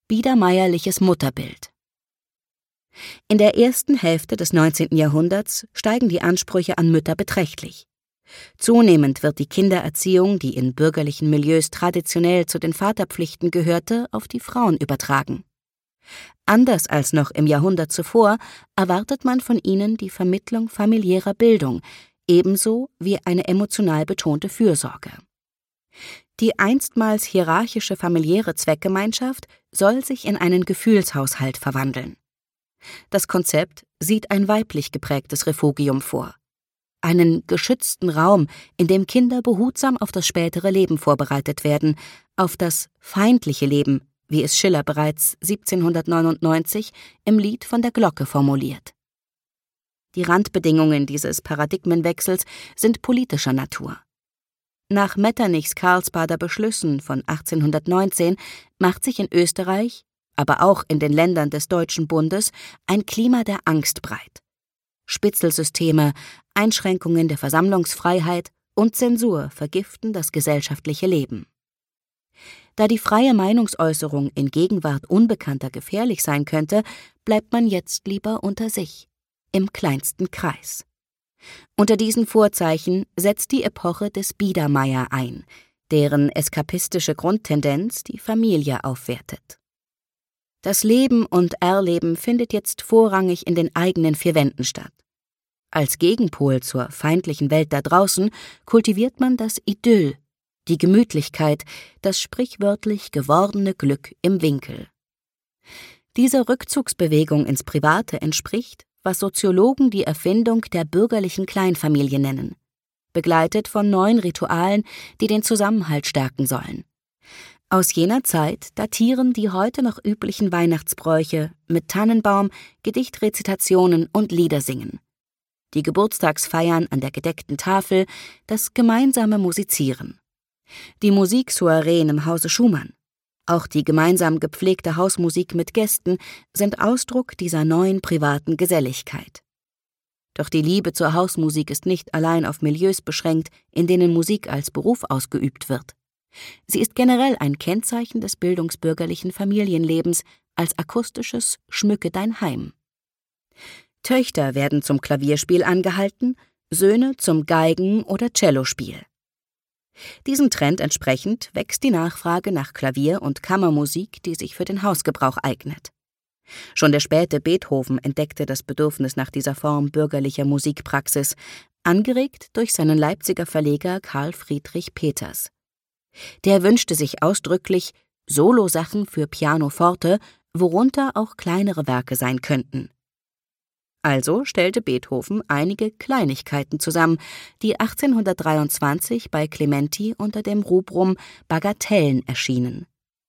biedermeierliches Mutterbild. In der ersten Hälfte des 19. Jahrhunderts steigen die Ansprüche an Mütter beträchtlich. Zunehmend wird die Kindererziehung, die in bürgerlichen Milieus traditionell zu den Vaterpflichten gehörte, auf die Frauen übertragen. Anders als noch im Jahrhundert zuvor erwartet man von ihnen die Vermittlung familiärer Bildung, ebenso wie eine emotional betonte Fürsorge. Die einstmals hierarchische familiäre Zweckgemeinschaft soll sich in einen Gefühlshaushalt verwandeln. Das Konzept sieht ein weiblich geprägtes Refugium vor. Einen geschützten Raum, in dem Kinder behutsam auf das spätere Leben vorbereitet werden, auf das feindliche Leben, wie es Schiller bereits 1799 im Lied von der Glocke formuliert. Die Randbedingungen dieses Paradigmenwechsels sind politischer Natur. Nach Metternichs Karlsbader Beschlüssen von 1819 macht sich in Österreich, aber auch in den Ländern des Deutschen Bundes, ein Klima der Angst breit. Spitzelsysteme, Einschränkungen der Versammlungsfreiheit und Zensur vergiften das gesellschaftliche Leben. Da die freie Meinungsäußerung in Gegenwart Unbekannter gefährlich sein könnte, bleibt man jetzt lieber unter sich, im kleinsten Kreis. Unter diesen Vorzeichen setzt die Epoche des Biedermeier ein, deren eskapistische Grundtendenz die Familie aufwertet. Das Leben und Erleben findet jetzt vorrangig in den eigenen vier Wänden statt. Als Gegenpol zur feindlichen Welt da draußen kultiviert man das Idyll, die Gemütlichkeit, das sprichwörtlich gewordene Glück im Winkel. Dieser Rückzugsbewegung ins Private entspricht, was Soziologen die Erfindung der bürgerlichen Kleinfamilie nennen, begleitet von neuen Ritualen, die den Zusammenhalt stärken sollen. Aus jener Zeit datieren die heute noch üblichen Weihnachtsbräuche mit Tannenbaum, Gedichtrezitationen und Liedersingen. Die Geburtstagsfeiern an der gedeckten Tafel, das gemeinsame Musizieren. Die Musiksoireen im Hause Schumann, auch die gemeinsam gepflegte Hausmusik mit Gästen sind Ausdruck dieser neuen privaten Geselligkeit. Doch die Liebe zur Hausmusik ist nicht allein auf Milieus beschränkt, in denen Musik als Beruf ausgeübt wird. Sie ist generell ein Kennzeichen des bildungsbürgerlichen Familienlebens als akustisches Schmücke dein Heim. Töchter werden zum Klavierspiel angehalten, Söhne zum Geigen- oder Cellospiel. Diesem Trend entsprechend wächst die Nachfrage nach Klavier- und Kammermusik, die sich für den Hausgebrauch eignet. Schon der späte Beethoven entdeckte das Bedürfnis nach dieser Form bürgerlicher Musikpraxis, angeregt durch seinen Leipziger Verleger Karl Friedrich Peters. Der wünschte sich ausdrücklich Solosachen für Pianoforte, worunter auch kleinere Werke sein könnten. Also stellte Beethoven einige Kleinigkeiten zusammen, die 1823 bei Clementi unter dem Rubrum Bagatellen erschienen.